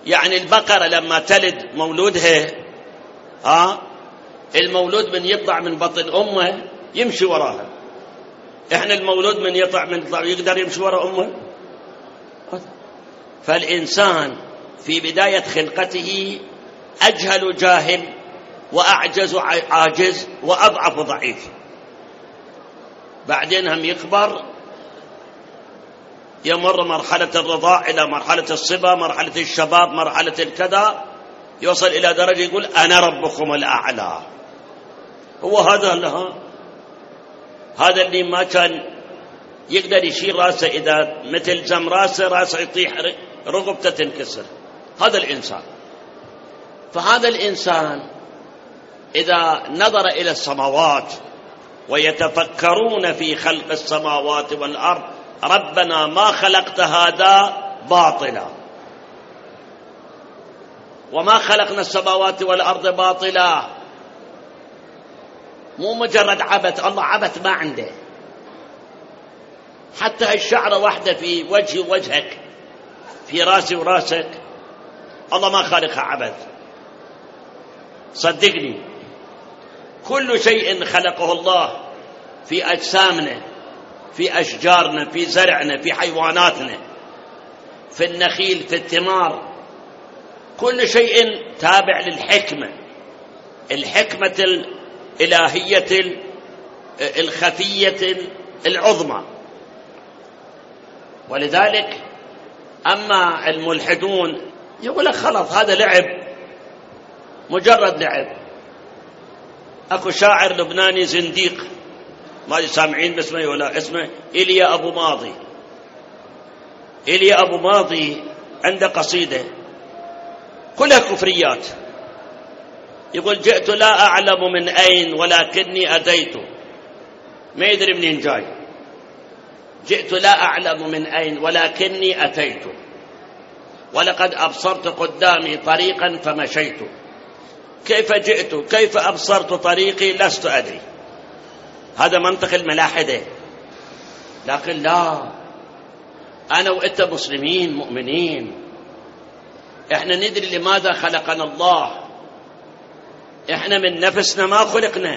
يعني البقرة لما تلد مولودها، المولود من يطلع من بطن أمه يمشي وراها. إحنا المولود من يطلع يقدر يمشي وراء أمه. فالإنسان في بداية خلقته أجهل جاهل، وأعجز عاجز، وأضعف ضعيف. بعدين هم يكبر، يمر مرحلة الرضاع إلى مرحلة الصبا، مرحلة الشباب، مرحلة الكذا، يوصل إلى درجة يقول أنا ربكم الأعلى. هو هذا اللي ما كان يقدر يشيل راسه، إذا مثل جم راسه يطيح، رقبته تنكسر. هذا الإنسان. فهذا الإنسان إذا نظر إلى السماوات ويتفكرون في خلق السماوات والأرض، ربنا ما خلقت هذا باطلا، وما خلقنا السماوات والأرض باطلا. مو مجرد عبث، الله عبث ما عنده. حتى الشعرة واحدة في وجهي ووجهك، في راسي وراسك، الله ما خالقها عبث. صدقني، كل شيء خلقه الله في أجسامنا، في أشجارنا، في زرعنا، في حيواناتنا، في النخيل، في الثمار، كل شيء تابع للحكمة، الحكمة الإلهية الخفية العظمى. ولذلك أما الملحدون يقول لك خلاص هذا لعب، مجرد لعب. أكو شاعر لبناني زنديق، ما سامعين باسمه ولا اسمه، إيليا أبو ماضي. إيليا أبو ماضي عنده قصيدة كلها كفريات، يقول جئت لا أعلم من أين ولكني أتيت. ما يدري منين جاي. جئت لا أعلم من أين ولكني أتيت، ولقد أبصرت قدامي طريقا فمشيت. كيف جئت، كيف أبصرت طريقي، لست أدري. هذا منطق الملاحدة. لكن لا، أنا وإنت مسلمين مؤمنين، إحنا ندري لماذا خلقنا الله. إحنا من نفسنا ما خلقنا،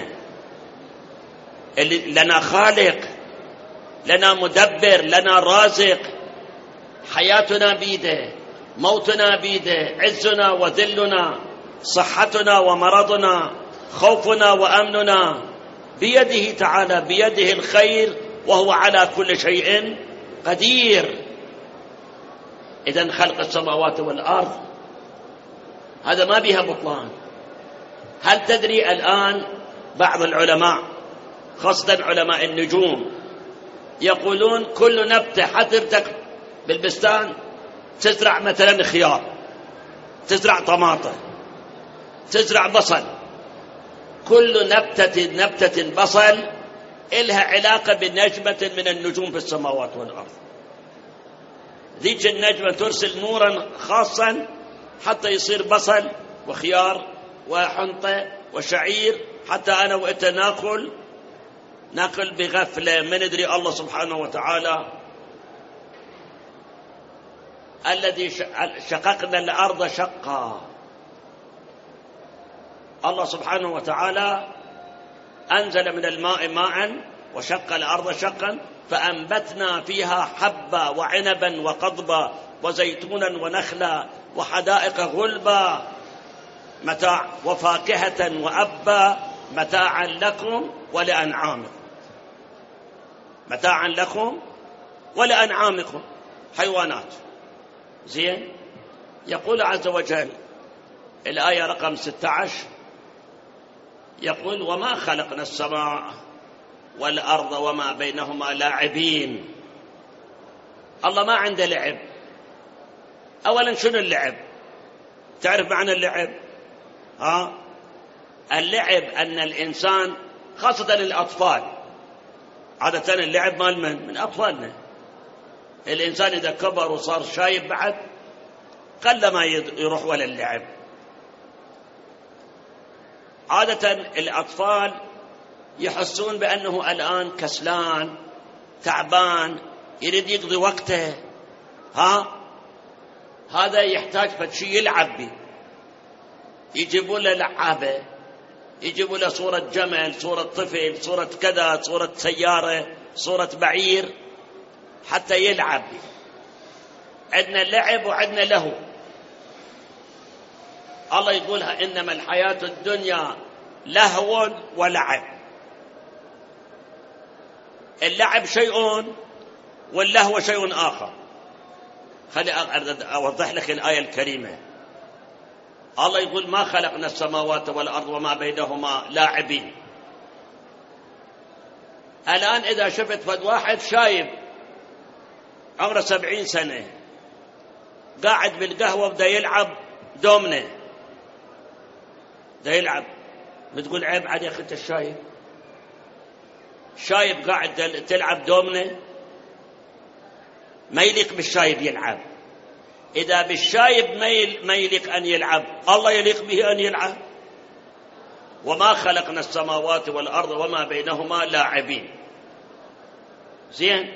لنا خالق، لنا مدبر، لنا رازق. حياتنا بيده، موتنا بيده، عزنا وذلنا، صحتنا ومرضنا، خوفنا وأمننا بيده تعالى، بيده الخير، وهو على كل شيء قدير. إذن خلق السماوات والأرض هذا ما بها بطلان. هل تدري الآن بعض العلماء، خاصة علماء النجوم، يقولون كل نبتة حترتك بالبستان، تزرع مثلا خيار، تزرع طماطة، تزرع بصل، كل نبتة بصل إلها علاقة بنجمة من النجوم في السماوات والأرض. ذيك النجمة ترسل نورا خاصا حتى يصير بصل وخيار وحنطة وشعير، حتى أنا وإنت ناكل بغفلة، ما ندري الله سبحانه وتعالى الذي شققنا الأرض شقا. الله سبحانه وتعالى أنزل من الماء ماء وشق الأرض شقا، فأنبتنا فيها حبا وعنبا وقضبا وزيتونا ونخلا وحدائق غلبا متاع وفاكهة وأبا متاعا لكم ولأنعامكم. متاعا لكم ولأنعامكم، حيوانات. زين. يقول عز وجل الآية رقم 16، يقول وما خلقنا السماء والأرض وما بينهما لاعبين. الله ما عنده لعب. أولا شنو اللعب؟ تعرف معنى اللعب؟ اللعب أن الإنسان، خاصة الأطفال، عادة اللعب مال من أطفالنا. الإنسان إذا كبر وصار شايب بعد قل ما يروح ولا اللعب. عادة الأطفال يحسون بأنه الآن كسلان تعبان، يريد يقضي وقته، هذا يحتاج فشي يلعب به، يجيبوا له لعابة، يجيبوا له صورة جمل، صورة طفل، صورة كذا، صورة سيارة، صورة بعير حتى يلعب به. عندنا لعب وعندنا لهو. الله يقولها إنما الحياة الدنيا لهو ولعب. اللعب شيء واللهو شيء آخر. خلي أوضح لك الآية الكريمة. الله يقول ما خلقنا السماوات والأرض وما بينهما لاعبين. الآن إذا شفت فد واحد شايب عمره 70 سنة قاعد بالقهوة بدأ يلعب دومنة، بدأ يلعب، بتقول عيب عليك أنت الشايب؟ شايب قاعد تلعب دومنة؟ ما يليق بالشايب يلعب. إذا بالشايب ما يليق أن يلعب، الله يليق به أن يلعب. وما خلقنا السماوات والأرض وما بينهما لاعبين. زين،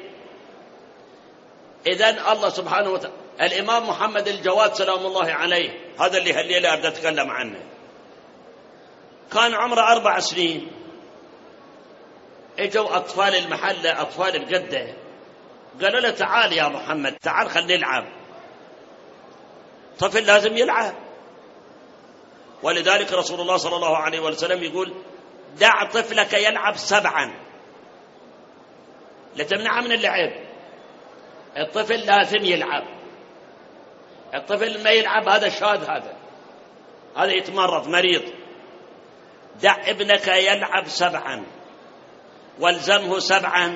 إذن الله سبحانه وتعالى. الإمام محمد الجواد سلام الله عليه، هذا اللي هالليلة أبدأ أتكلم عنه، كان عمره 4 سنين. اجوا أطفال المحلة، أطفال القدة، قالوا له تعال يا محمد، تعال خلينا نلعب. طفل لازم يلعب. ولذلك رسول الله صلى الله عليه وسلم يقول دع طفلك يلعب 7، لا تمنعه من اللعب. الطفل لازم يلعب. الطفل ما يلعب هذا شاذ، هذا يتمرض مريض. دع ابنك يلعب 7، والزمه 7،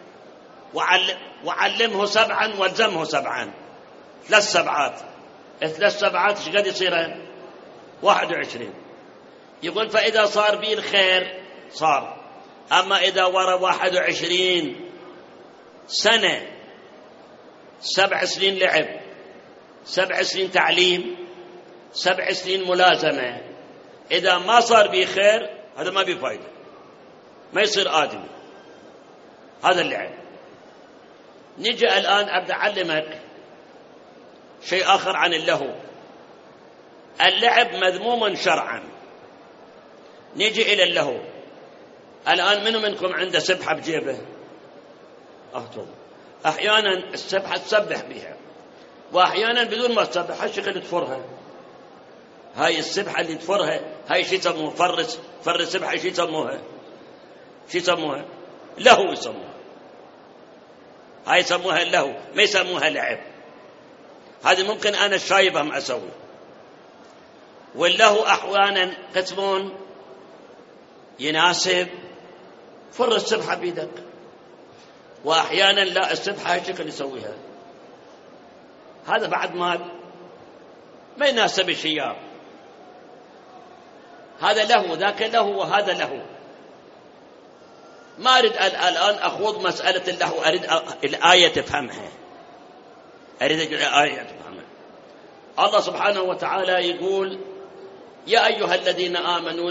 وعلمه 7، والزمه 7. 3 سبعات. 3 سبعات ايش قد يصير؟ 21. يقول فإذا صار بي الخير صار. أما إذا ورا 21 سنة، 7 سنين لعب، 7 سنين تعليم، 7 سنين ملازمة، إذا ما صار بي خير هذا ما بي فايدة، ما يصير آدمي. هذا اللعب. نجي الآن أبدأ أعلمك شيء آخر عن اللهو. اللعب مذموم شرعا. نجي إلى اللهو. الآن منو منكم عنده سبحة بجيبه؟ أحيانا السبحة تسبح بها، وأحيانا بدون ما تسبح هالشكل تفرها. هاي السبحة اللي تفرها هاي شو يسموها؟ فر سبحة. شو يسموها؟ لهو يسموها. هاي يسموها اللهو، ما يسموها لعب. هذه ممكن أنا الشايب هم أسوي. واللهو أحيانا قسمون يناسب فر السبحة بيدك، وأحيانا لا، السبحة هاي شكل يسويها. هذا بعد مال ما يناسب الشياب. هذا له، ذاك له، وهذا له. ما أريد الآن أخوض مسألة اللهو، أريد الآية تفهمها. الله سبحانه وتعالى يقول يا أيها الذين آمنوا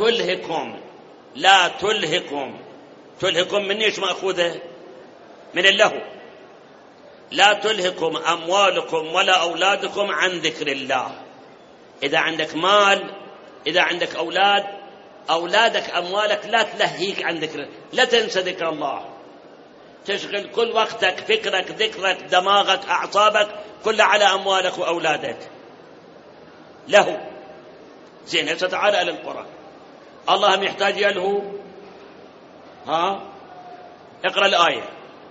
لا تلهكم من إيش مأخوذة؟ من اللهو. لا تلهكم أموالكم ولا أولادكم عن ذكر الله. إذا عندك مال، إذا عندك أولادك أموالك لا تلهيك عن ذكر، لا تنسى ذكر الله. تشغل كل وقتك، فكرك، ذكرك، دماغك، أعصابك كلها على أموالك وأولادك. له زين. هسه تعال إلى القرآن. الله يحتاج يلهو؟ اقرأ الآية.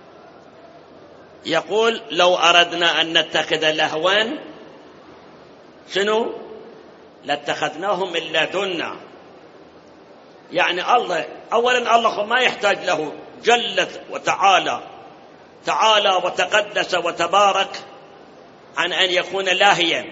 يقول لو أردنا أن نتخذ لهوا شنو؟ لاتخذناه من لدنا. يعني الله أولا الله ما يحتاج له، جلت وتعالى، تعالى وتقدس وتبارك عن أن يكون لاهيا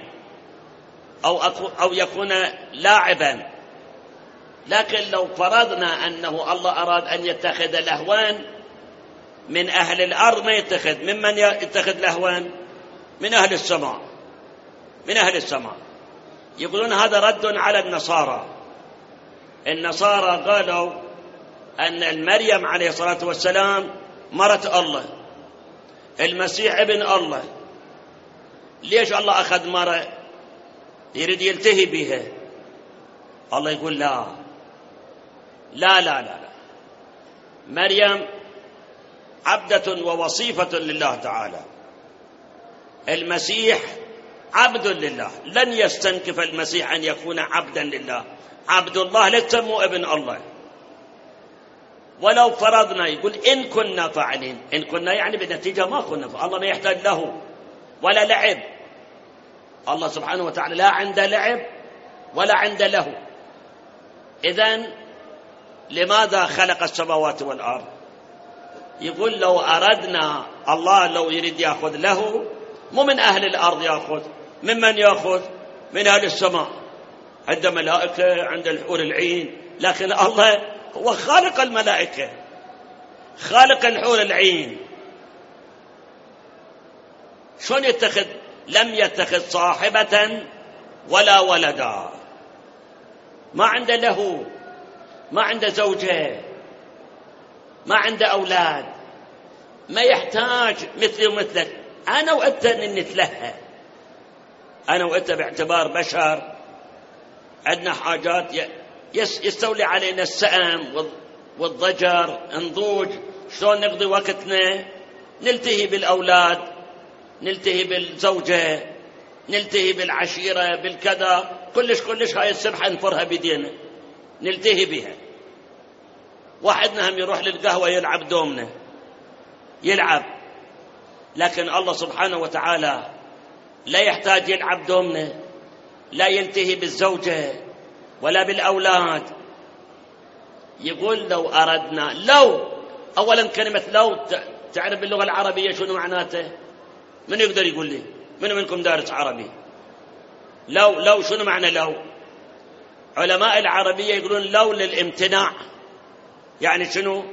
أو يكون لاعبا. لكن لو فرضنا أنه الله أراد أن يتخذ لهوان من أهل الأرض ما يتخذ. ممن يتخذ لهوان؟ من أهل السماء. من أهل السماء. يقولون هذا رد على النصارى. النصارى قالوا أن المريم عليه الصلاة والسلام مرت الله، المسيح ابن الله. ليش الله أخذ مرة يريد يلتهي بها؟ الله يقول لا لا لا لا, لا. مريم عبدة ووصيفة لله تعالى، المسيح عبد لله، لن يستنكف المسيح أن يكون عبدا لله. عبد الله لا تسموا ابن الله. ولو فرضنا، يقول إن كنا فاعلين، إن كنا يعني بالنتيجة ما كنا، الله ما يحتاج له ولا لعب. الله سبحانه وتعالى لا عنده لعب ولا عنده له. إذن لماذا خلق السماوات والأرض؟ يقول لو أردنا، الله لو يريد يأخذ له، مو من أهل الأرض يأخذ، ممن يأخذ؟ من أهل السماء، عند ملائكة، عند الحور العين. لكن الله هو خالق الملائكة، خالق الحور العين. شلون يتخذ؟ لم يتخذ صاحبة ولا ولدا، ما عنده له، ما عنده زوجة، ما عنده أولاد، ما يحتاج مثلي ومثلك. أنا وأنت نتلهى، أنا وأنت باعتبار بشر عندنا حاجات يستولي علينا السأم والضجر، نضوج. شلون نقضي وقتنا؟ نلتهي بالأولاد، نلتهي بالزوجة، نلتهي بالعشيرة، بالكذا، كلش هاي السبحة نفرها بيدينا نلتهي بها. واحدنا هم يروح للقهوة يلعب دومنا، يلعب. لكن الله سبحانه وتعالى لا يحتاج يلعب دومنا، لا يلتهي بالزوجة ولا بالأولاد. يقول لو أردنا، لو، أولا كلمة لو تعرف باللغة العربية شنو معناته؟ من يقدر يقول لي؟ من منكم دارس عربي؟ لو شنو معنى لو؟ علماء العربية يقولون لو للامتناع. يعني شنو؟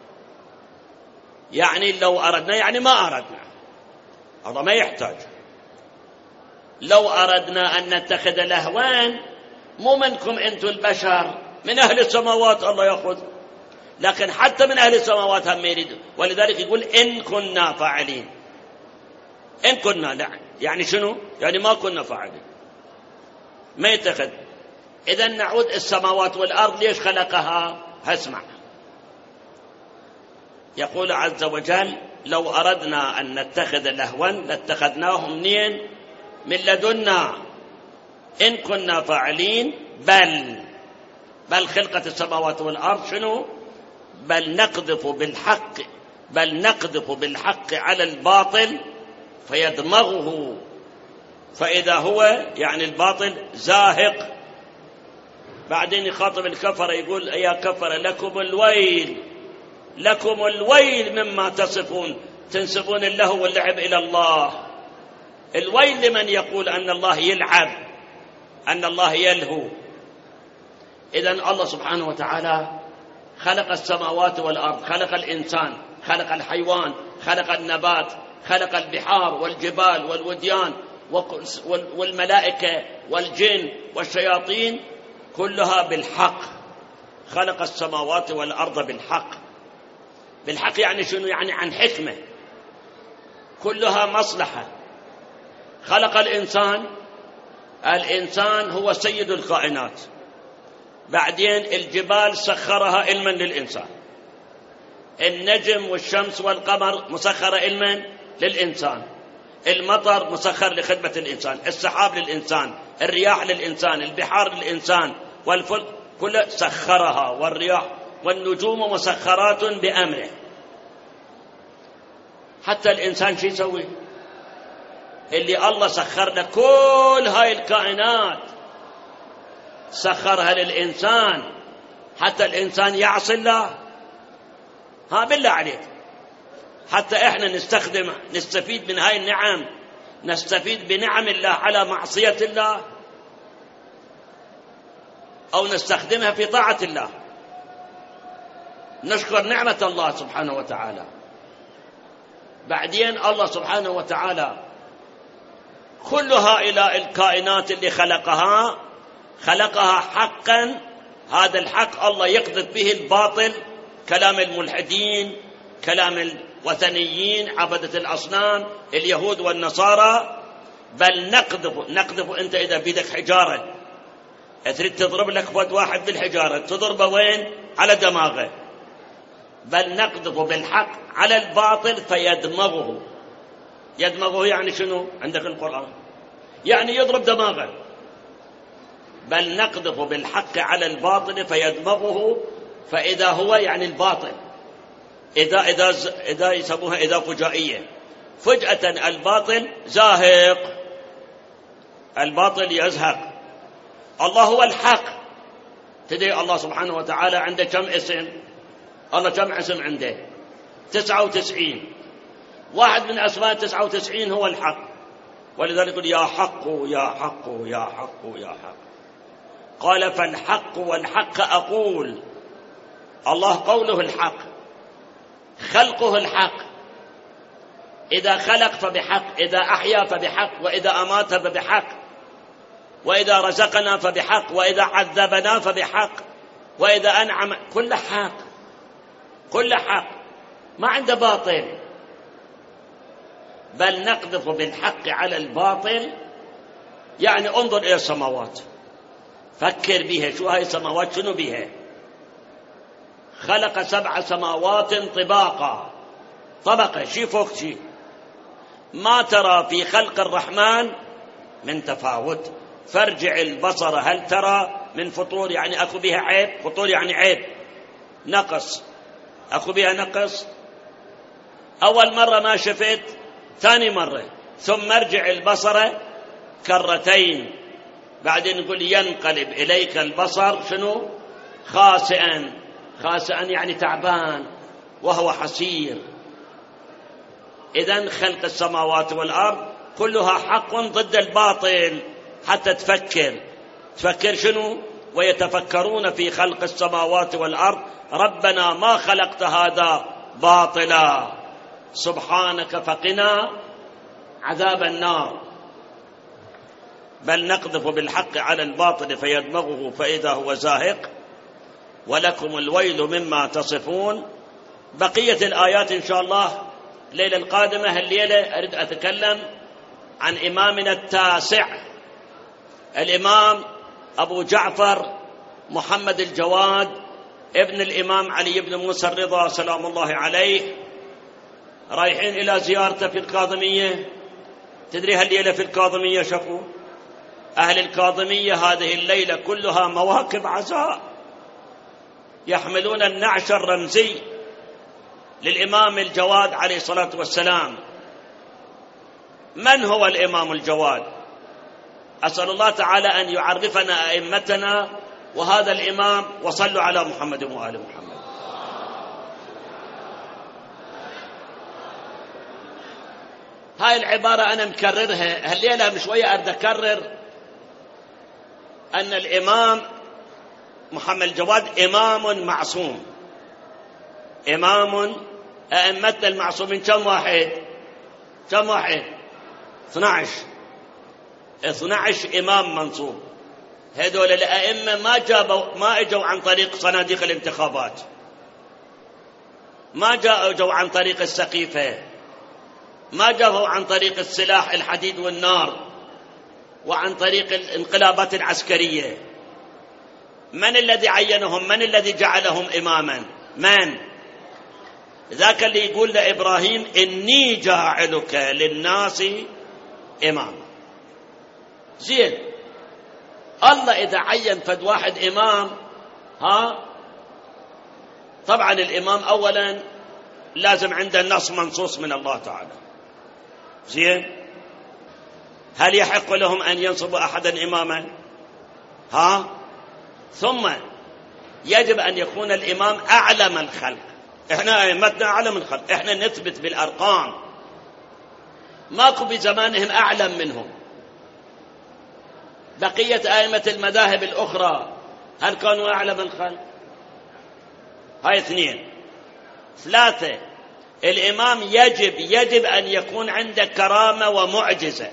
يعني لو أردنا يعني ما أردنا، هذا ما يحتاج. لو أردنا أن نتخذ لهوان، مو منكم أنتم البشر، من أهل السماوات الله يأخذ. لكن حتى من أهل السماوات هم يريد. ولذلك يقول إن كنا فاعلين. إن كنا، لا يعني شنو؟ يعني ما كنا فاعلين، ما يتخذ. إذا نعود السماوات والأرض ليش خلقها؟ هسمع، يقول عز وجل لو أردنا أن نتخذ لهوا لاتخذناه منين؟ من لدنا إن كنا فاعلين. بل خلقة السماوات والأرض شنو؟ بل نقذف بالحق على الباطل فيدمغه فإذا هو، يعني الباطل، زاهق. بعدين يخاطب الكفر يقول يا كفر لكم الويل مما تصفون، تنسبون اللهو واللعب إلى الله. الويل لمن يقول أن الله يلعب، أن الله يلهو. إذن الله سبحانه وتعالى خلق السماوات والأرض، خلق الإنسان، خلق الحيوان، خلق النبات، خلق البحار والجبال والوديان والملائكة والجن والشياطين، كلها بالحق. خلق السماوات والأرض بالحق. بالحق يعني شنو؟ يعني عن حكمة، كلها مصلحة. خلق الإنسان هو سيد الكائنات. بعدين الجبال سخرها علما للإنسان، النجم والشمس والقمر مسخرة علما للإنسان، المطر مسخر لخدمة الإنسان، السحاب للإنسان، الرياح للإنسان، البحار للإنسان، والفلك كله سخرها، والرياح والنجوم مسخرات بأمره. حتى الإنسان شو يسوي؟ اللي الله سخر له كل هاي الكائنات سخرها للإنسان، حتى الإنسان يعصي الله. ها بالله عليك، حتى إحنا نستفيد من هاي النعم، نستفيد بنعم الله على معصية الله، أو نستخدمها في طاعة الله، نشكر نعمة الله سبحانه وتعالى. بعدين الله سبحانه وتعالى كل هؤلاء الكائنات اللي خلقها حقا. هذا الحق الله يقذف به الباطل، كلام الملحدين، كلام الوثنيين، عبدة الأصنام، اليهود والنصارى. بل نقذف أنت إذا بيدك حجارة تريد تضرب لك فد واحد بالحجارة، تضربه وين؟ على دماغه. بل نقذف بالحق على الباطل فيدمغه. يدمغه يعني شنو عندك القرآن؟ يعني يضرب دماغه. بل نقذف بالحق على الباطل فيدمغه فإذا هو يعني الباطل، إذا يسموها إذا فجائية، فجأة الباطل زاهق، الباطل يزهق. الله هو الحق. تدري الله سبحانه وتعالى عنده كم اسم؟ الله كم اسم عنده؟ 99. واحد من أسماء 99 هو الحق. ولذلك يقول يا حق يا حق يا حق يا حق. قال فالحق والحق أقول. الله قوله الحق، خلقه الحق. إذا خلق فبحق، إذا أحيا فبحق، وإذا أمات فبحق، وإذا رزقنا فبحق، وإذا عذبنا فبحق، وإذا أنعم، كل حق، كل حق، ما عنده باطل. بل نقذف بالحق على الباطل، يعني انظر إلى السماوات، فكر بها، شو هاي السماوات؟ شنو بها؟ خلق 7 سماوات طباقا، طبقة شي فوق شي، ما ترى في خلق الرحمن من تفاوت، فارجع البصر هل ترى من فطور، يعني أكو بها عيب، فطور يعني عيب، نقص، أكو بها نقص. أول مرة ما شفت، ثاني مرة، ثم ارجع البصر كرتين، بعدين نقول ينقلب إليك البصر شنو؟ خاسئا، خاسئا يعني تعبان وهو حسير. إذن خلق السماوات والأرض كلها حق ضد الباطل، حتى تفكر شنو؟ ويتفكرون في خلق السماوات والأرض ربنا ما خلقت هذا باطلا سبحانك فقنا عذاب النار. بل نقذف بالحق على الباطل فيدمغه فإذا هو زاهق ولكم الويل مما تصفون. بقية الآيات إن شاء الله الليلة القادمة. الليلة أريد أتكلم عن إمامنا التاسع، الإمام أبو جعفر محمد الجواد ابن الإمام علي بن موسى الرضا سلام الله عليه. رايحين إلى زيارته في الكاظمية. تدري هالليلة في الكاظمية شكو أهل الكاظمية هذه الليلة كلها مواكب عزاء، يحملون النعش الرمزي للإمام الجواد عليه الصلاة والسلام. من هو الإمام الجواد؟ أسأل الله تعالى أن يعرفنا أئمتنا وهذا الإمام. وصلوا على محمد وآل محمد. هاي العبارة أنا مكررها هالليلة مش شوية، أريد أكرر أن الإمام محمد الجواد إمام معصوم. إمام أئمتنا المعصومين كم واحد؟ 12 إمام منصوب. هذول الأئمة ما اجوا عن طريق صناديق الانتخابات، ما جاءوا عن طريق السقيفة، ما جاءوا عن طريق السلاح الحديد والنار وعن طريق الانقلابات العسكرية. من الذي عينهم؟ من الذي جعلهم إماما؟ من؟ ذاك اللي يقول لإبراهيم إني جاعلك للناس إماما. زين، الله إذا عين فد واحد إمام، طبعا الإمام أولا لازم عنده نص منصوص من الله تعالى. زين، هل يحق لهم أن ينصبوا أحدا إماما؟ ثم يجب أن يكون الإمام أعلم الخلق. إحنا أئمتنا أعلم الخلق، إحنا نثبت بالأرقام، ماكو بزمانهم أعلم منهم. بقية أئمة المذاهب الأخرى هل كانوا أعلم الخلق؟ هاي 2. 3، الإمام يجب أن يكون عنده كرامة ومعجزة.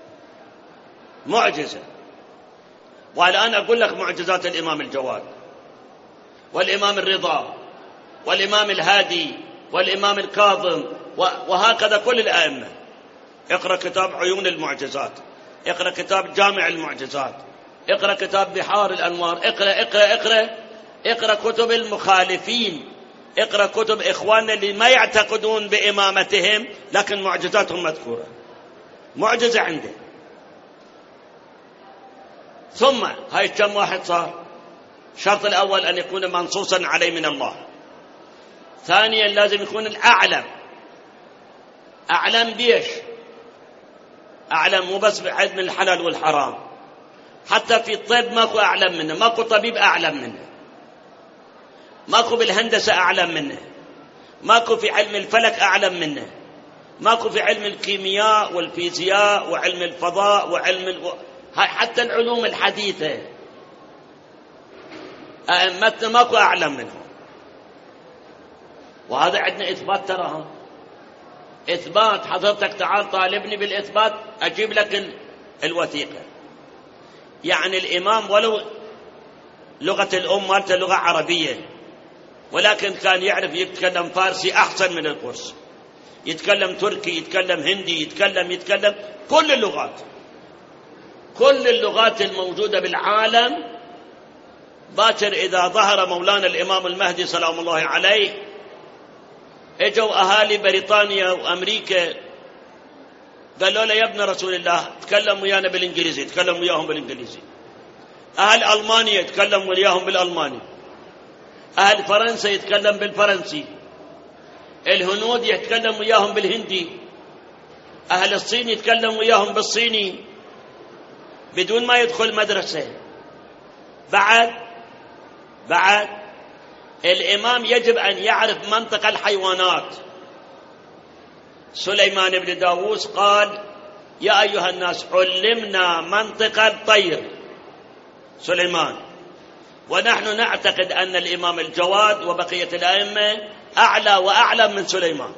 والآن أقول لك معجزات الإمام الجواد والإمام الرضا والإمام الهادي والإمام الكاظم وهكذا كل الأئمة. اقرأ كتاب عيون المعجزات. اقرأ كتاب جامع المعجزات، اقرأ كتاب بحار الأنوار، اقرأ كتب المخالفين، اقرأ كتب إخواننا اللي ما يعتقدون بإمامتهم لكن معجزاتهم مذكورة، معجزة عنده. ثم هاي كم واحد صار؟ الشرط الأول أن يكون منصوصا عليه من الله. ثانيا لازم يكون الأعلم. أعلم بيش؟ أعلم مو بس بعلم الحلال والحرام، حتى في الطب ماكو أعلم منه، ماكو طبيب أعلم منه، ماكو بالهندسة أعلم منه، ماكو في علم الفلك أعلم منه، ماكو في علم الكيمياء والفيزياء وعلم الفضاء حتى العلوم الحديثة أئمتنا ماكو أعلم منهم. وهذا عندنا إثبات، تراها إثبات. حضرتك تعال طالبني بالإثبات أجيب لك الوثيقة. يعني الإمام ولو لغة الأم مالته لغة عربية، ولكن كان يعرف يتكلم فارسي أحسن من القرص، يتكلم تركي، يتكلم هندي، يتكلم كل اللغات، كل اللغات الموجودة بالعالم. باكر إذا ظهر مولانا الإمام المهدي سلام الله عليه، اجوا أهالي بريطانيا وأمريكا قالوا له يا ابن رسول الله تكلم ويانا بالإنجليزي، تكلم وياهم بالإنجليزي. أهل ألمانيا يتكلم وياهم بالألماني، أهل فرنسا يتكلم بالفرنسي، الهنود يتكلم وياهم بالهندي، أهل الصين يتكلم وياهم بالصيني، بدون ما يدخل مدرسة. بعد الإمام يجب أن يعرف منطق الحيوانات. سليمان بن داوود قال يا أيها الناس علمنا منطق الطير، سليمان. ونحن نعتقد أن الإمام الجواد وبقية الأئمة أعلى وأعلم من سليمان.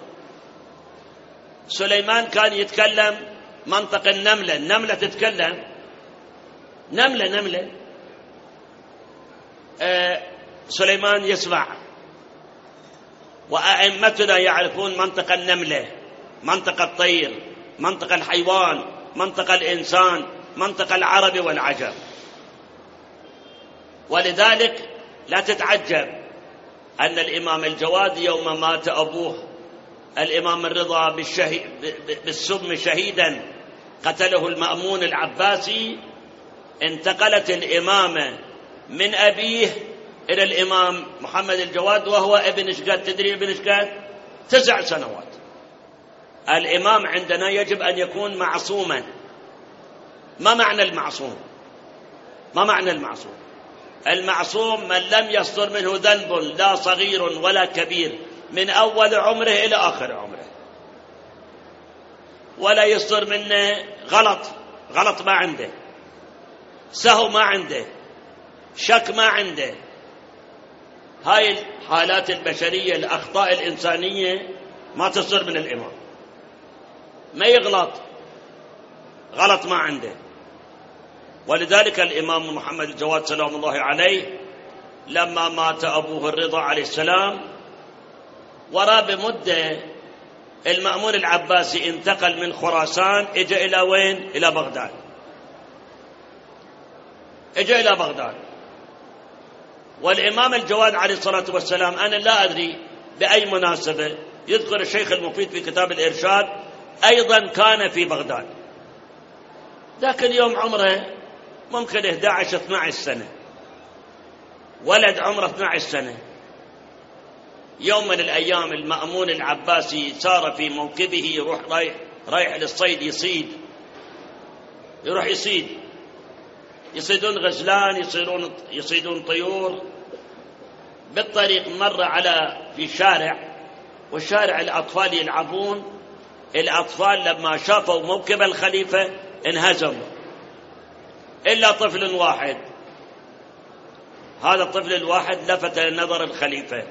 سليمان كان يتكلم منطق النملة، النملة تتكلم، نملة سليمان يسمع. وأئمتنا يعرفون منطق النملة، منطق الطير، منطق الحيوان، منطق الإنسان، منطق العرب والعجم. ولذلك لا تتعجب أن الإمام الجواد يوم مات أبوه الإمام الرضا بالسم شهيدا قتله المأمون العباسي، انتقلت الإمامة من أبيه إلى الإمام محمد الجواد وهو ابن شقد. تدري ابن شقد 9 سنوات. الإمام عندنا يجب أن يكون معصوما. ما معنى المعصوم؟ المعصوم من لم يصدر منه ذنب لا صغير ولا كبير من أول عمره إلى آخر عمره، ولا يصدر منه غلط ما عنده، سهو ما عنده، شك ما عنده. هاي الحالات البشرية، الأخطاء الإنسانية ما تصدر من الإمام. ما يغلط، غلط ما عنده. ولذلك الإمام محمد الجواد سلام الله عليه لما مات أبوه الرضا عليه السلام، ورا بمدة المأمون العباسي انتقل من خراسان، اجى إلى وين؟ إلى بغداد. والإمام الجواد عليه الصلاة والسلام أنا لا أدري بأي مناسبة يذكر الشيخ المفيد في كتاب الإرشاد أيضا كان في بغداد، لكن يوم عمره ممكن 11-12 سنة، ولد عمره 12 سنة. يوم من الأيام المأمون العباسي سار في موكبه يروح رايح للصيد، يروح يصيدون غزلان، يصيدون طيور. بالطريق مر في شارع، والشارع الأطفال يلعبون. الأطفال لما شافوا موكب الخليفة انهزموا إلا طفل واحد. هذا الطفل الواحد لفت نظر الخليفة،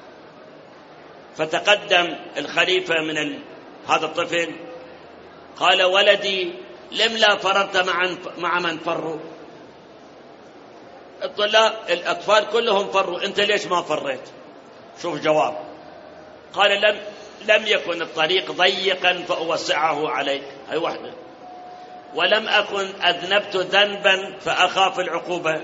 فتقدم الخليفة من هذا الطفل قال ولدي لم لا فررت مع من فروا؟ الأطفال كلهم فروا، أنت ليش ما فريت؟ شوف جواب، قال لم يكن الطريق ضيقا فأوسعه عليك. هاي واحدة. ولم أكن أذنبت ذنبا فأخاف العقوبة،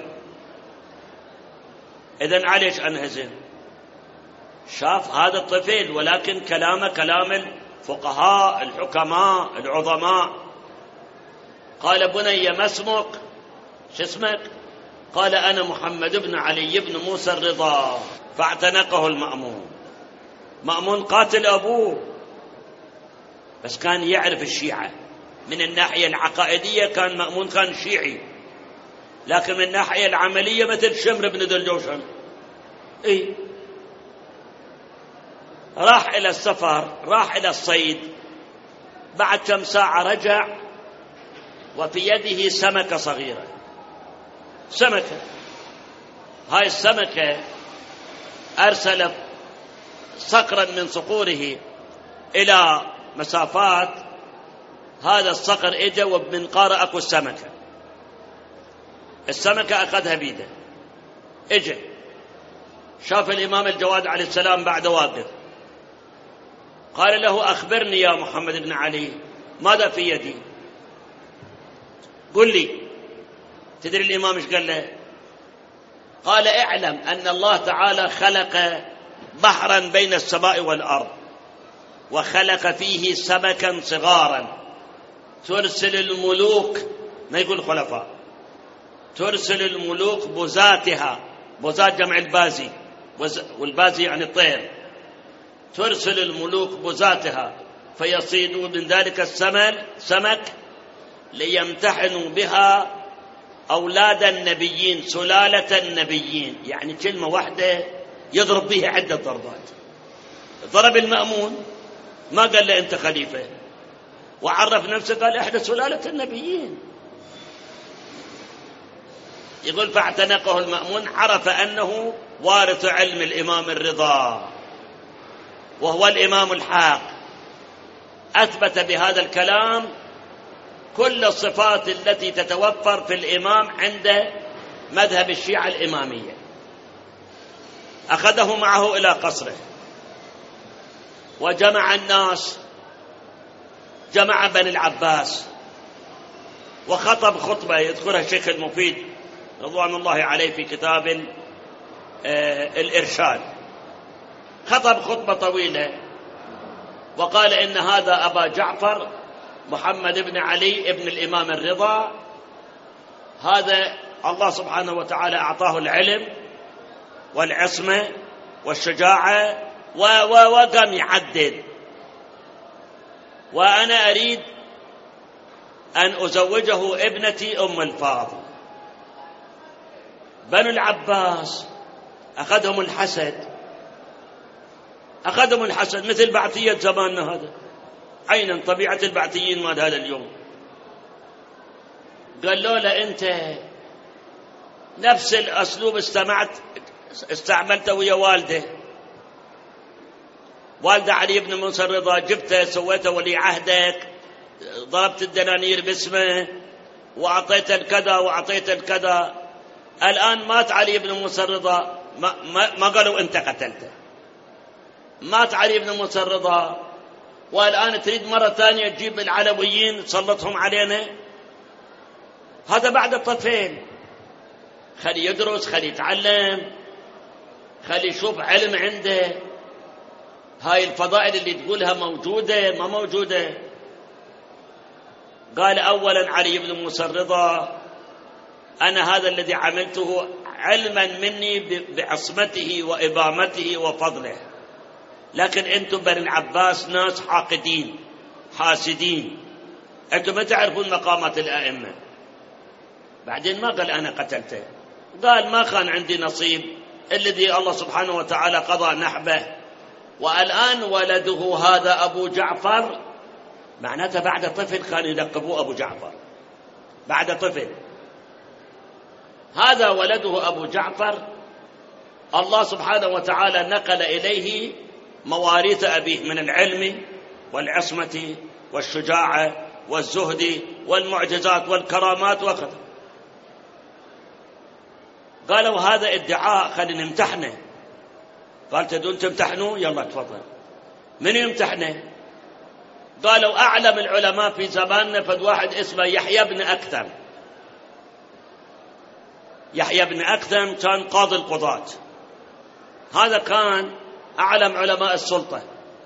إذن عليش أنهزم. شاف هذا الطفل، ولكن كلامه كلام الفقهاء الحكماء العظماء. قال: بني ما اسمك؟ شو اسمك؟ قال: أنا محمد بن علي بن موسى الرضا. فاعتنقه المأمون. مأمون قاتل أبوه، بس كان يعرف الشيعة من الناحية العقائدية. كان مأمون كان شيعي، لكن من الناحية العملية مثل شمر بن ذو الجوشن. راح إلى السفر، راح إلى الصيد. بعد كم ساعة رجع وفي يده سمكة صغيرة. سمكة، هاي السمكة أرسل صقرا من صقوره إلى مسافات. هذا الصقر إجا وبمنقاره أكو السمكة. السمكة أخذها بيده. إجا شاف الإمام الجواد عليه السلام بعد واقف. قال له: أخبرني يا محمد بن علي، ماذا في يدي؟ قل لي. تدري الإمام ايش قال له؟ قال: اعلم أن الله تعالى خلق بحرا بين السماء والأرض، وخلق فيه سمكا صغارا ترسل الملوك، ما يقول خلفاء، ترسل الملوك بزاتها. بزات جمع البازي، والبازي يعني الطير. ترسل الملوك بزاتها فيصيدوا من ذلك سمك ليمتحنوا بها أولاد النبيين، سلالة النبيين. يعني كلمة واحدة يضرب بها عدة ضربات. ضرب المأمون، ما قال له أنت خليفة، وعرف نفسه قال: إحدى سلالة النبيين. يقول: فاعتنقه المأمون، عرف أنه وارث علم الإمام الرضا وهو الإمام الحق. أثبت بهذا الكلام كل الصفات التي تتوفر في الإمام عند مذهب الشيعة الإمامية. أخذه معه إلى قصره وجمع الناس، جمع بني العباس، وخطب خطبة يذكرها الشيخ المفيد رضوان الله عليه في كتاب الإرشاد. خطب خطبة طويلة وقال: إن هذا أبا جعفر محمد بن علي ابن الإمام الرضا، هذا الله سبحانه وتعالى أعطاه العلم والعصمة والشجاعة، وقام يعدد. وأنا أريد أن أزوجه ابنتي أم الفاضل. بنو العباس أخذهم الحسد، أخذهم الحسد مثل بعثية زماننا هذا. عينا طبيعة البعثيين مال هذا اليوم. قالوا له: أنت نفس الأسلوب استعملته ويا والده علي بن موسى الرضا. جبته سويته ولي عهدك، ضربت الدنانير باسمه، وأعطيته الكذا وأعطيته الكذا. الآن مات علي بن موسى الرضا، ما قالوا أنت قتلته. مات علي بن موسى الرضا، والآن تريد مرة ثانية تجيب العلويين تسلطهم علينا؟ هذا بعد طفل. خلي يدرس، خلي يتعلم، خلي يشوف علم عنده. هاي الفضائل اللي تقولها موجودة ما موجودة. قال: أولا علي بن موسى الرضا أنا هذا الذي عملته علما مني بعصمته وإمامته وفضله، لكن أنتم بني العباس ناس حاقدين حاسدين، أنتم ما تعرفون مقامات الأئمة. بعدين ما قال أنا قتلته، قال ما كان عندي نصيب، الذي الله سبحانه وتعالى قضى نحبه، والآن ولده هذا أبو جعفر. معناته بعد طفل كان يلقبوه أبو جعفر، بعد طفل. هذا ولده أبو جعفر، الله سبحانه وتعالى نقل إليه مواريث أبيه من العلم والعصمة والشجاعة والزهد والمعجزات والكرامات وكذا. قالوا هذا ادعاء، خلينا نمتحنه. قال: تدون تمتحنوا؟ يلا تفضل. من يمتحنه؟ قالوا أعلم العلماء في زماننا فد واحد اسمه يحيى بن أكثم. يحيى بن أكثم كان قاضي القضاة، هذا كان أعلم علماء السلطة.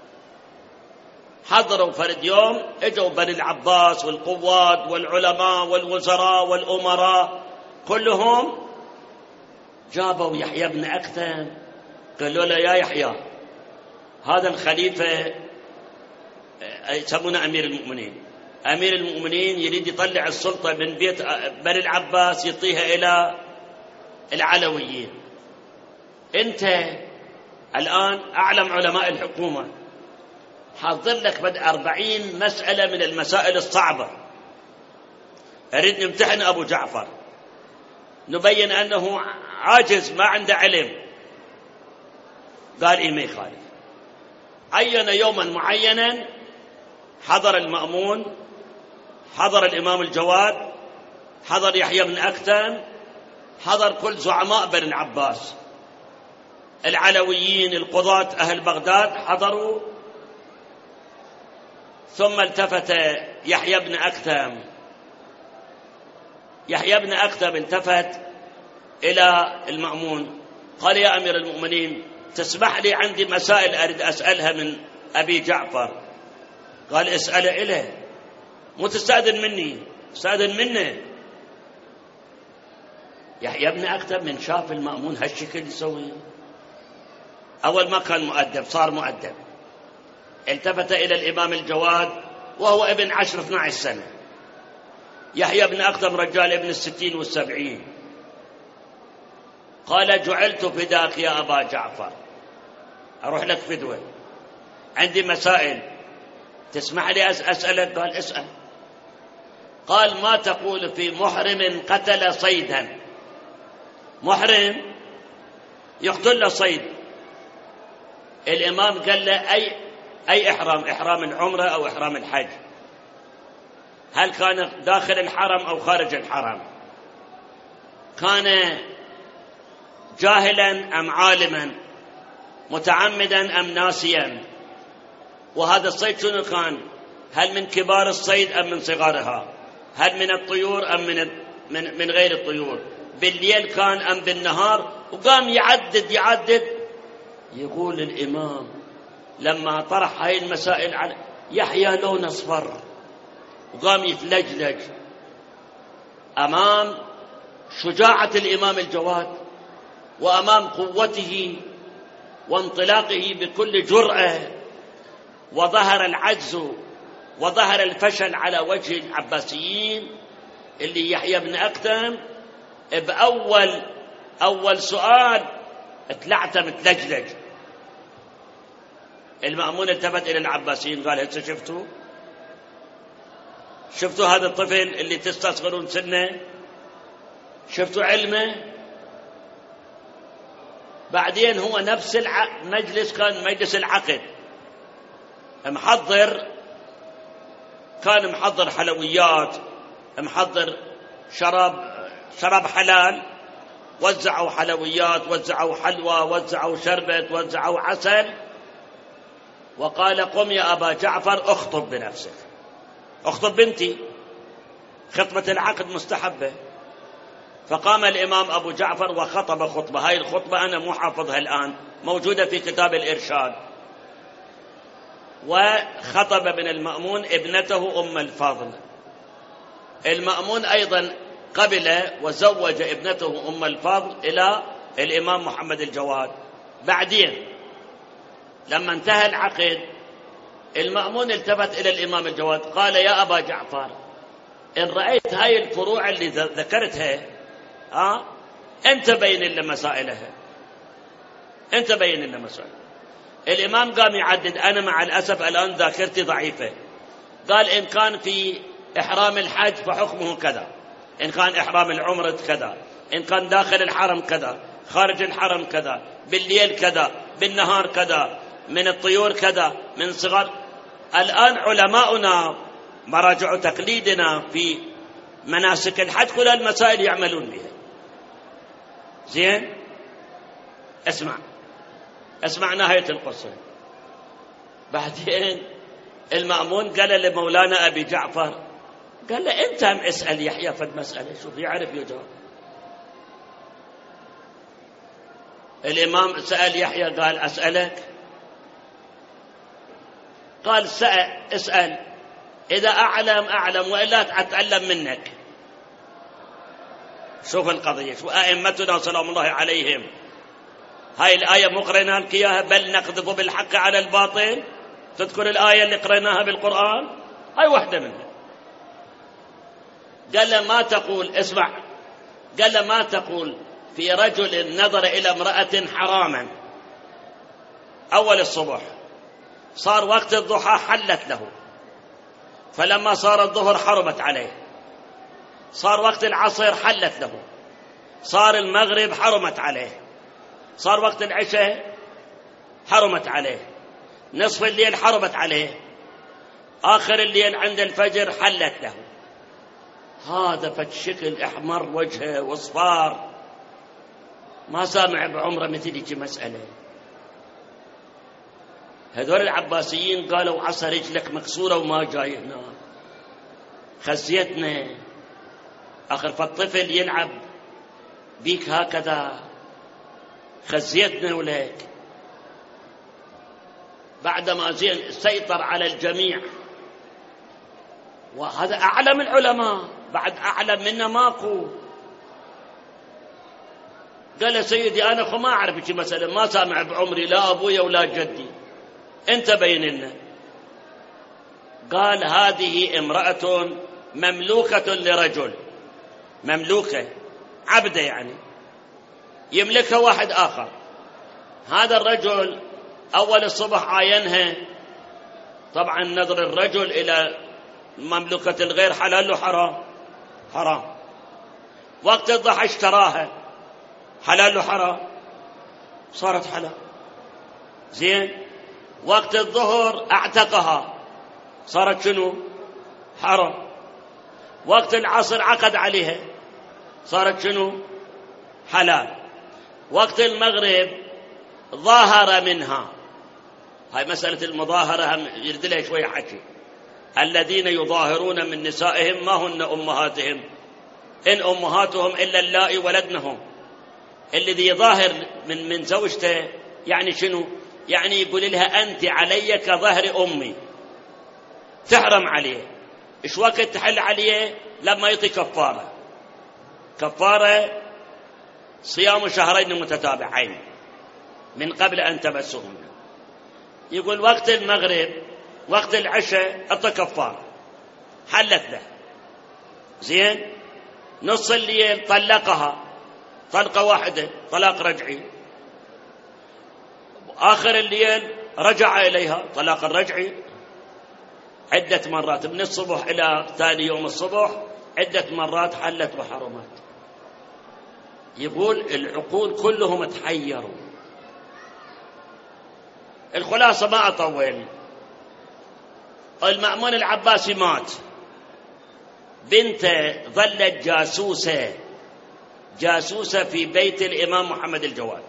حضروا فرد يوم، اجوا بني العباس والقوات والعلماء والوزراء والأمراء كلهم، جابوا يحيى بن أكثم قالوا له يا يحيى، هذا الخليفة يسمونه أمير المؤمنين، أمير المؤمنين يريد يطلع السلطة من بيت بني العباس يعطيها إلى العلويين. أنت الآن أعلم علماء الحكومة، حاضر لك بدء 40 مسألة من المسائل الصعبة، أريد نمتحن أبو جعفر، نبين أنه عاجز ما عنده علم. قال إيه ما يخالف. عين يوما معينا، حضر المأمون، حضر الإمام الجواد، حضر يحيى بن أكثم، حضر كل زعماء بني العباس، العلويين، القضاة، أهل بغداد حضروا. ثم التفت يحيى بن أكثم، يحيى بن أكثم التفت إلى المأمون قال يا أمير المؤمنين، تسمح لي عندي مسائل أريد أسألها من أبي جعفر. قال اسأل إليه، مو تستأذن مني، استأذن منه. يحيى بن أكثم من شاف المأمون هالشكل يسوي، أول ما كان مؤدب صار مؤدب. التفت إلى الإمام الجواد وهو ابن 10-12 سنة. يحيى بن أكثم رجال ابن 60 و70. قال جعلت فداك يا أبا جعفر، أروح لك فدوة، عندي مسائل تسمح لي أسألك؟ قال اسأل. قال ما تقول في محرم قتل صيدا؟ محرم يقتل له صيد. الإمام قال له أي إحرام؟ إحرام العمرة أو إحرام الحج؟ هل كان داخل الحرم أو خارج الحرم؟ كان جاهلا أم عالما؟ متعمدا أم ناسيا؟ وهذا الصيد شنو كان؟ هل من كبار الصيد أم من صغارها؟ هل من الطيور أم من غير الطيور؟ بالليل كان أم بالنهار؟ وقام يعدد. يقول الإمام لما طرح هاي المسائل على يحيى لون أصفر، وقام يتلجلج أمام شجاعة الإمام الجواد، وأمام قوته وانطلاقه بكل جرأة. وظهر العجز وظهر الفشل على وجه العباسيين، اللي يحيى بن أكثم بأول سؤال اتلعت متلجلج. المأمون التفت إلى العباسيين قال هسه شفتوا هذا الطفل اللي تستصغرون سنه؟ شفتوا علمه؟ بعدين هو نفس المجلس كان مجلس العقد، كان محضر حلويات، محضر شراب حلال، وزعوا حلويات، وزعوا حلوى، وزعوا شربت، وزعوا عسل. وقال قم يا أبا جعفر اخطب بنفسك، اخطب بنتي، خطبة العقد مستحبة. فقام الإمام أبو جعفر وخطب خطبة، هاي الخطبة أنا مو حافظها الآن، موجودة في كتاب الإرشاد. وخطب من المأمون ابنته أم الفضل. المأمون أيضا قبل وزوج ابنته أم الفضل إلى الإمام محمد الجواد. بعدين لما انتهى العقد، المأمون التفت إلى الإمام الجواد قال يا أبا جعفر، إن رأيت هاي الفروع اللي ذكرتها أنت بين لنا مسائلها، أنت بين لنا مسائلها. الإمام قام يعدد. أنا مع الأسف الآن ذاكرتي ضعيفة. قال إن كان في إحرام الحج فحكمه كذا، إن كان إحرام العمرة كذا، إن كان داخل الحرم كذا، خارج الحرم كذا، بالليل كذا، بالنهار كذا، من الطيور كذا، من صغار. الآن علماؤنا مراجع تقليدنا في مناسك الحج كل المسائل يعملون بها. زين، اسمع نهاية القصة. بعدين المأمون قال لمولانا أبي جعفر، قال له أنت هم اسأل يحيى في المسألة، شوف يعرف يجاوب. الإمام سأل يحيى قال أسألك؟ قال اسأل، إذا أعلم وإلا أتعلم منك. شوف القضية، شو أئمتنا سلام الله عليهم، هاي الآية مقرناها لك إياها، بل نقذف بالحق على الباطل. تذكر الآية اللي قريناها بالقرآن، هاي واحدة منها. قال له ما تقول، اسمع، قال له ما تقول في رجل نظر إلى امرأة حراما أول الصبح، صار وقت الضحى حلت له، فلما صار الظهر حرمت عليه، صار وقت العصر حلت له، صار المغرب حرمت عليه، صار وقت العشاء حرمت عليه، نصف الليل حرمت عليه، آخر الليل عند الفجر حلت له. هذا فالشكل احمر وجهه واصفار، ما سامع بعمره مثل هيك مسألة. هذول العباسيين قالوا عصا رجلك مكسورة وما جاي هنا، خزيتنا آخر فالطفل يلعب بيك هكذا، خزيتنا ولك. بعدما زين سيطر على الجميع، وهذا أعلم العلماء، بعد أعلم منا ماكو. قال سيدي أنا ما أعرف شي مسألة، ما سامع بعمري لا أبويا ولا جدي، أنت بين لنا. قال هذه امرأة مملوكة لرجل، مملوكة عبدة يعني، يملكها واحد آخر. هذا الرجل أول الصبح عاينها، طبعا نظر الرجل إلى مملكة الغير حلال له حرام، حرام. وقت الضحى اشتراها، حلال له حرام، صارت حلال. زين، وقت الظهر اعتقها، صارت شنو؟ حرام. وقت العصر عقد عليها، صارت شنو؟ حلال. وقت المغرب ظاهر منها، هاي مسألة المظاهرة هم يرد لها شوية حكي. الذين يظاهرون من نسائهم ما هن أمهاتهم إن أمهاتهم إلا اللائي ولدنهم. الذي يظاهر من زوجته يعني شنو؟ يعني يقول لها أنت علي كظهر أمي، تحرم عليه. إيش وقت تحل عليه؟ لما يعطي كفارة، كفارة صيام شهرين متتابعين من قبل أن تمسهن. يقول وقت المغرب وقت العشاء أعطى كفارة، حلت له. زين، نص الليل طلقها طلقة واحدة، طلاق رجعي. آخر الليل رجع إليها، طلاق الرجعي عدة مرات، من الصبح إلى ثاني يوم الصبح عدة مرات حلت وحرمت. يقول العقول كلهم تحيروا. الخلاصة ما أطول، المأمون العباسي مات، بنته ظلت جاسوسة في بيت الإمام محمد الجواد،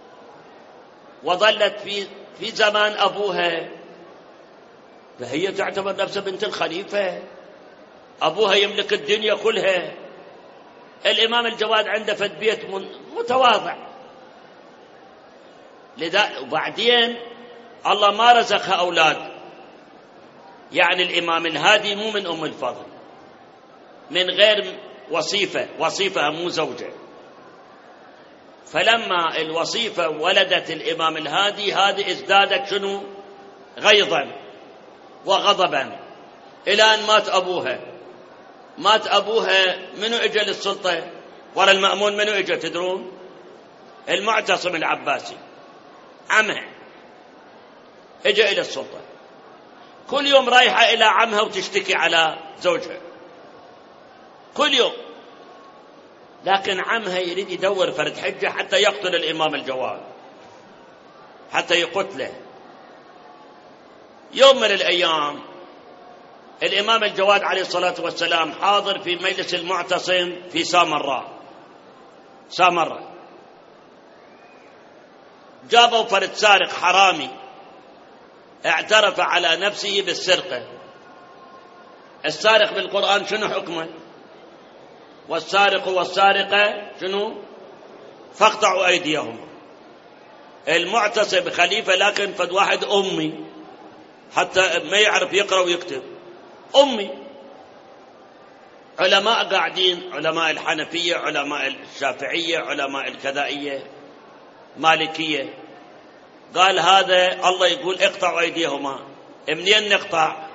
وظلت في زمان أبوها، فهي تعتبر نفسها بنت الخليفة، أبوها يملك الدنيا كلها. الإمام الجواد عنده فد بيت متواضع، لذا وبعدين الله ما رزقها أولاد، يعني الإمام الهادي مو من أم الفضل، من غير وصيفة مو زوجة. فلما الوصيفة ولدت الإمام الهادي، هذه ازدادت شنو؟ غيظا وغضبا، إلى أن مات أبوها. منو إجا للسلطة ورا المأمون؟ منو إجا تدرون؟ المعتصم العباسي عمها إجا إلى السلطة، كل يوم رايحة إلى عمها وتشتكي على زوجها كل يوم، لكن عمها يريد يدور فرد حجة حتى يقتل الإمام الجواد، حتى يقتله. يوم من الأيام الإمام الجواد عليه الصلاة والسلام حاضر في مجلس المعتصم في سامراء، جابوا فرد سارق حرامي اعترف على نفسه بالسرقة. السارق بالقرآن شنو حكمه؟ والسارق والسارقة شنو؟ فاقطعوا أيديهم. المعتصم خليفة، لكن فد واحد أمي حتى ما يعرف يقرأ ويكتب، أمي. علماء قاعدين، علماء الحنفية، علماء الشافعية، علماء الكذائية، مالكية، قال هذا الله يقول اقطعوا أيديهما، منين نقطع؟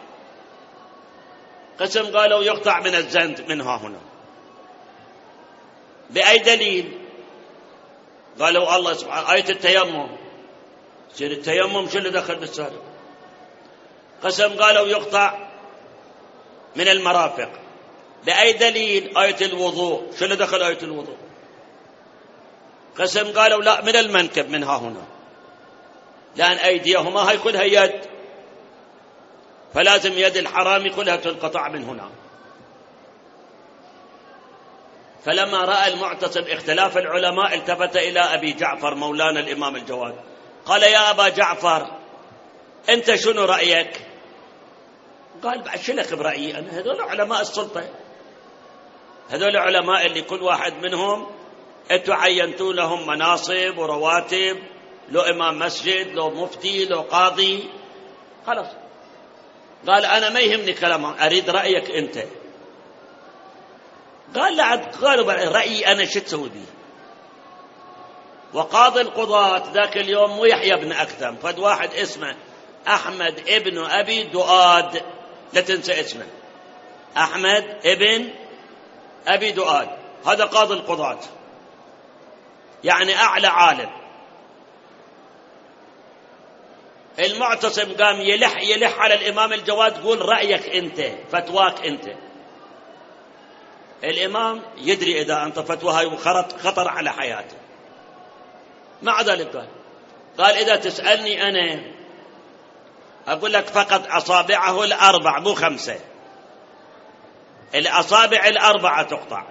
قسم قالوا يقطع من الزند من ها هنا. بأي دليل؟ قالوا الله سبحانه آية التيمم، يصير التيمم شو اللي دخل بالسارق؟ قسم قالوا يقطع من المرافق. بأي دليل؟ آية الوضوء، شو اللي دخل آية الوضوء؟ قسم قالوا لا، من المنكب من ها هنا، لأن أيديهما هاي كلها يد، فلازم يد الحرام كلها تنقطع من هنا. فلما رأى المعتصم اختلاف العلماء التفت إلى أبي جعفر مولانا الإمام الجواد، قال يا أبا جعفر أنت شنو رأيك؟ قال بعد شلك برأيي أنا؟ هذول علماء السلطة، هذول علماء اللي كل واحد منهم أنتوا عينتوا لهم مناصب ورواتب، لو إمام مسجد، لو مفتي، لو قاضي، خلاص. قال أنا ما يهمني كلامهم، أريد رأيك أنت. قال لا، قالوا رأيي أنا شو تسوي بي؟ وقاضي القضاة ذاك اليوم مو يحيى بن أكثم، فد واحد اسمه أحمد ابن أبي دؤاد، لا تنسى اسمه، أحمد ابن أبي دؤاد، هذا قاضي القضاة، يعني أعلى عالم. المعتصم قام يلح على الإمام الجواد، قول رأيك أنت، فتواك أنت. الإمام يدري إذا أنت فتوى خطر على حياته، مع ذلك قال إذا تسألني أنا أقول لك فقط أصابعه الأربع مو 5، الأصابع الأربعة تقطع.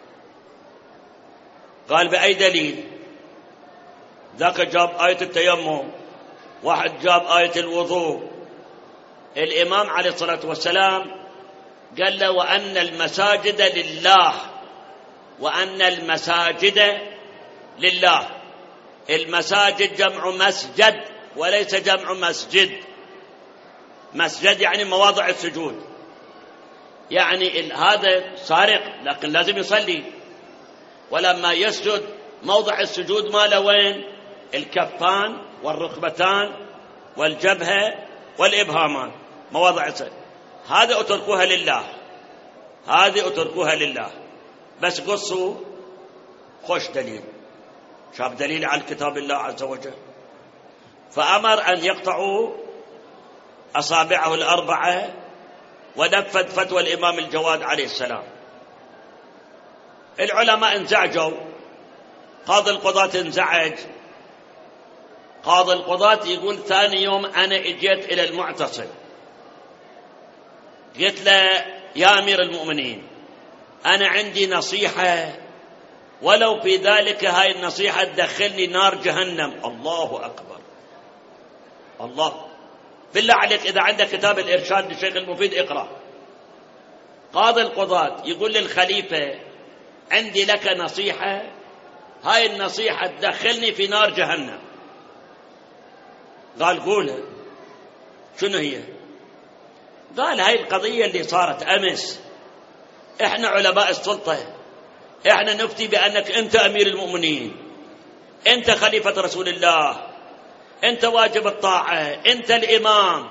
قال بأي دليل؟ ذاك جاب آية التيمم، واحد جاب آية الوضوء. الإمام عليه الصلاة والسلام قال له وأن المساجد لله، وأن المساجد لله. المساجد جمع مسجد وليس جمع مسجد. مسجد يعني مواضع السجود، يعني هذا سارق لكن لازم يصلي، ولما يسجد موضع السجود ماله وين؟ الكفان والركبتان والجبهة والإبهامان، مواضع السجود. هذا أتركوها لله، هذه أتركوها لله. بس قصوا خوش دليل، شاف دليل على كتاب الله عز وجل، فأمر أن يقطعوا أصابعه الأربعة، ونفذ فتوى الإمام الجواد عليه السلام. العلماء انزعجوا، قاضي القضاة انزعج. قاضي القضاة يقول ثاني يوم أنا اجيت إلى المعتصم، قلت له يا أمير المؤمنين أنا عندي نصيحة، ولو في ذلك هاي النصيحة تدخلني نار جهنم. الله أكبر، الله. بالله عليك إذا عندك كتاب الإرشاد للشيخ المفيد اقرأ. قاضي القضاة يقول للخليفة عندي لك نصيحة، هاي النصيحة تدخلني في نار جهنم. قال قولها. شنو هي؟ قال هاي القضية اللي صارت أمس، إحنا علماء السلطة، إحنا نفتي بأنك أنت أمير المؤمنين، أنت خليفة رسول الله، أنت واجب الطاعة، أنت الإمام.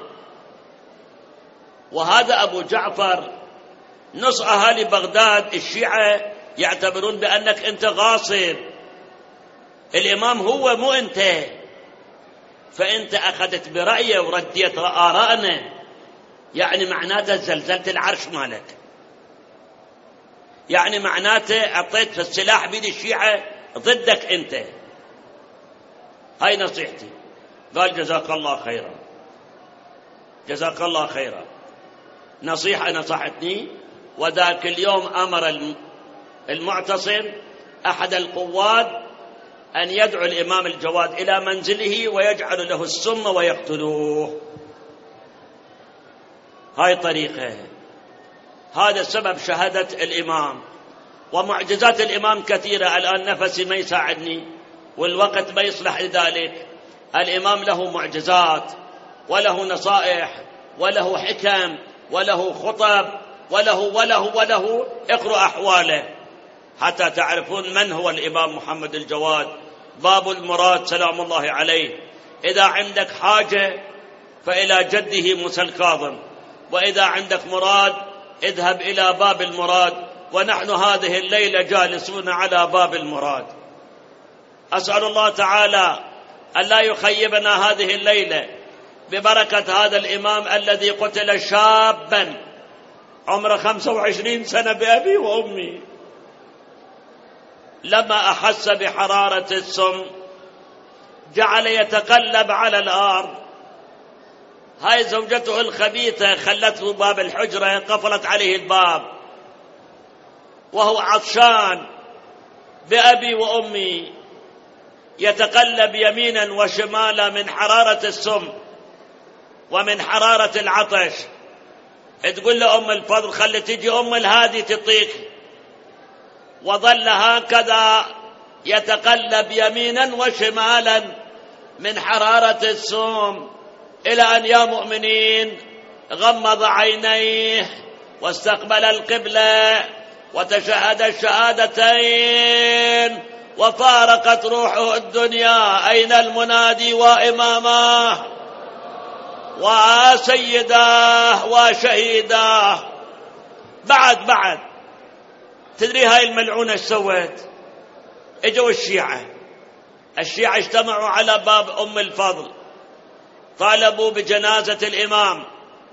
وهذا أبو جعفر نص أهالي بغداد الشيعة يعتبرون بأنك أنت غاصب، الإمام هو مو أنت، فأنت أخذت برأيه ورديت آراءنا، يعني معناته زلزلت العرش مالك، يعني معناته أعطيت في السلاح بيد الشيعة ضدك أنت. هاي نصيحتي. قال جزاك الله خيرا، جزاك الله خيرا، نصيحة نصحتني. وذاك اليوم أمر المعتصم أحد القواد أن يدعو الإمام الجواد إلى منزله ويجعل له السم ويقتلوه. هاي طريقة. هذا سبب شهادة الإمام. ومعجزات الإمام كثيرة. الآن نفسي ما يساعدني والوقت ما يصلح لذلك. الإمام له معجزات وله نصائح وله حكم وله خطب وله اقرأ أحواله حتى تعرفون من هو الإمام محمد الجواد باب المراد سلام الله عليه. إذا عندك حاجة فإلى جده موسى الكاظم، وإذا عندك مراد اذهب إلى باب المراد، ونحن هذه الليلة جالسون على باب المراد. أسأل الله تعالى أن لا يخيبنا هذه الليلة ببركة هذا الإمام الذي قتل شابا عمره 25 سنة بأبي وأمي، لما أحس بحرارة السم جعل يتقلب على الأرض. هاي زوجته الخبيثة خلته باب الحجرة، قفلت عليه الباب وهو عطشان بأبي وأمي، يتقلب يمينا وشمالا من حرارة السم ومن حرارة العطش. تقول له أم الفضل خلي تجي أم الهادي تطيق، وظل هكذا يتقلب يمينا وشمالا من حرارة السم إلى أن يا مؤمنين غمض عينيه واستقبل القبلة وتشهد الشهادتين وفارقت روحه الدنيا. أين المنادي وإمامه وسيداه وشهيداه؟ بعد تدري هاي الملعونة ايش سوت؟ اجوا الشيعة اجتمعوا على باب أم الفضل، طالبوا بجنازة الإمام.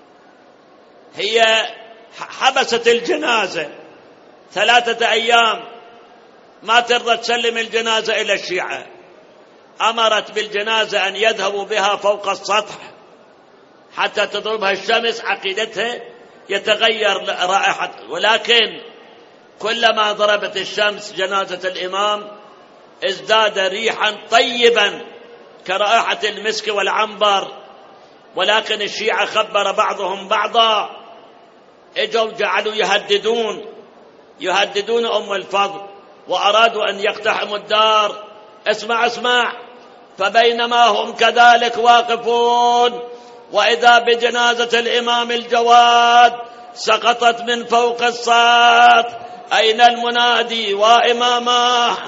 هي حبست الجنازة 3 أيام، ما ترضى تسلم الجنازة إلى الشيعة. أمرت بالجنازة أن يذهبوا بها فوق السطح حتى تضربها الشمس، عقيدتها يتغير رائحة. ولكن كلما ضربت الشمس جنازة الإمام ازداد ريحا طيبا كرائحة المسك والعنبر. ولكن الشيعة خبر بعضهم بعضا، اجوا جعلوا يهددون أم الفضل وأرادوا أن يقتحموا الدار. اسمع. فبينما هم كذلك واقفون وإذا بجنازة الإمام الجواد سقطت من فوق السطح. أين المنادي وإمامه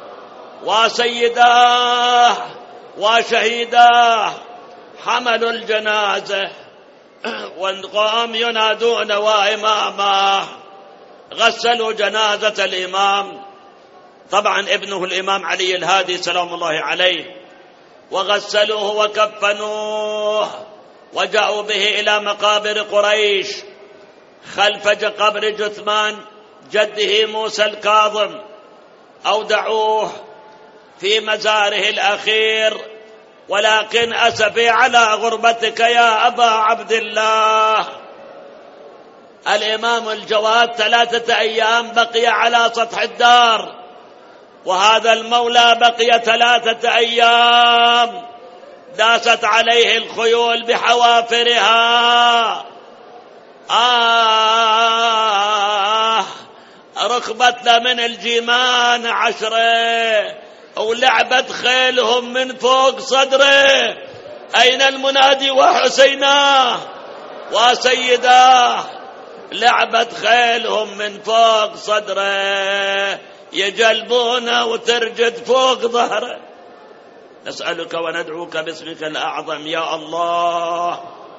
وسيداه وشهيداه؟ حملوا الجنازة وقام ينادون وإمامه. غسلوا جنازة الإمام، طبعا ابنه الإمام علي الهادي سلام الله عليه، وغسلوه وكفنوه وجاءوا به إلى مقابر قريش خلف قبر جثمان جده موسى الكاظم. أودعوه في مزاره الأخير. ولكن أسفي على غربتك يا أبا عبد الله. الإمام الجواد 3 أيام بقي على سطح الدار، وهذا المولى بقي 3 أيام داست عليه الخيول بحوافرها. ركبتنا من الجيمان 10 ولعبت خيلهم من فوق صدره. أين المنادي وحسيناه وسيداه؟ لعبت خيلهم من فوق صدره يجلبونه وترجد فوق ظهره. نسألك وندعوك باسمك الأعظم يا الله.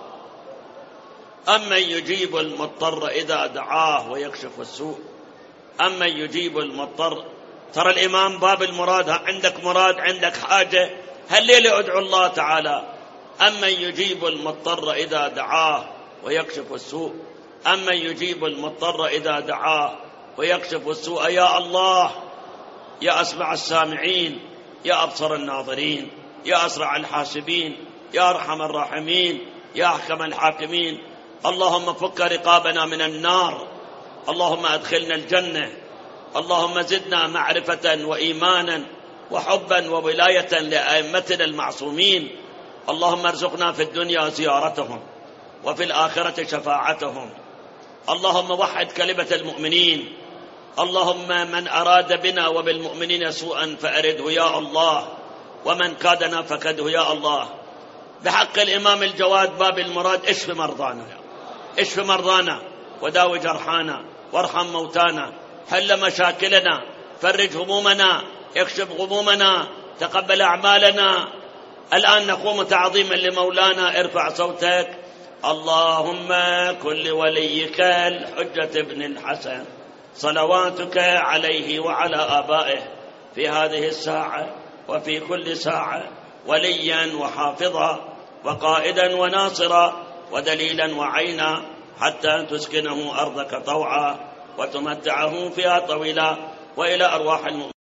أمن يجيب المضطر إذا دعاه ويكشف السوء. أمن يجيب المضطر. ترى الإمام باب المراد، عندك مراد عندك حاجة هالليلة ادعو الله تعالى. أمن يجيب المضطر إذا دعاه ويكشف السوء. أمن يجيب المضطر إذا دعاه ويكشف السوء. يا الله، يا أسمع السامعين، يا أبصر الناظرين، يا أسرع الحاسبين، يا أرحم الراحمين، يا أحكم الحاكمين. اللهم فك رقابنا من النار، اللهم أدخلنا الجنة، اللهم زدنا معرفة وإيمانا وحبا وولاية لأئمتنا المعصومين. اللهم ارزقنا في الدنيا زيارتهم وفي الآخرة شفاعتهم. اللهم وحد كلمة المؤمنين. اللهم من أراد بنا وبالمؤمنين سوءا فأرده يا الله، ومن كادنا فكده يا الله. بحق الإمام الجواد باب المراد اشف مرضانا، اشف مرضانا وداوي جرحانا وارحم موتانا، حل مشاكلنا، فرج همومنا، اكشف غمومنا، تقبل أعمالنا. الآن نقوم تعظيما لمولانا. ارفع صوتك. اللهم كن لوليك الحجة بن الحسن صلواتك عليه وعلى آبائه في هذه الساعة وفي كل ساعة وليا وحافظا وقائدا وناصرا ودليلا وعينا، حتى تسكنه أرضك طوعا وتمتعه فيها طويلا، وإلى أرواح المؤمنين.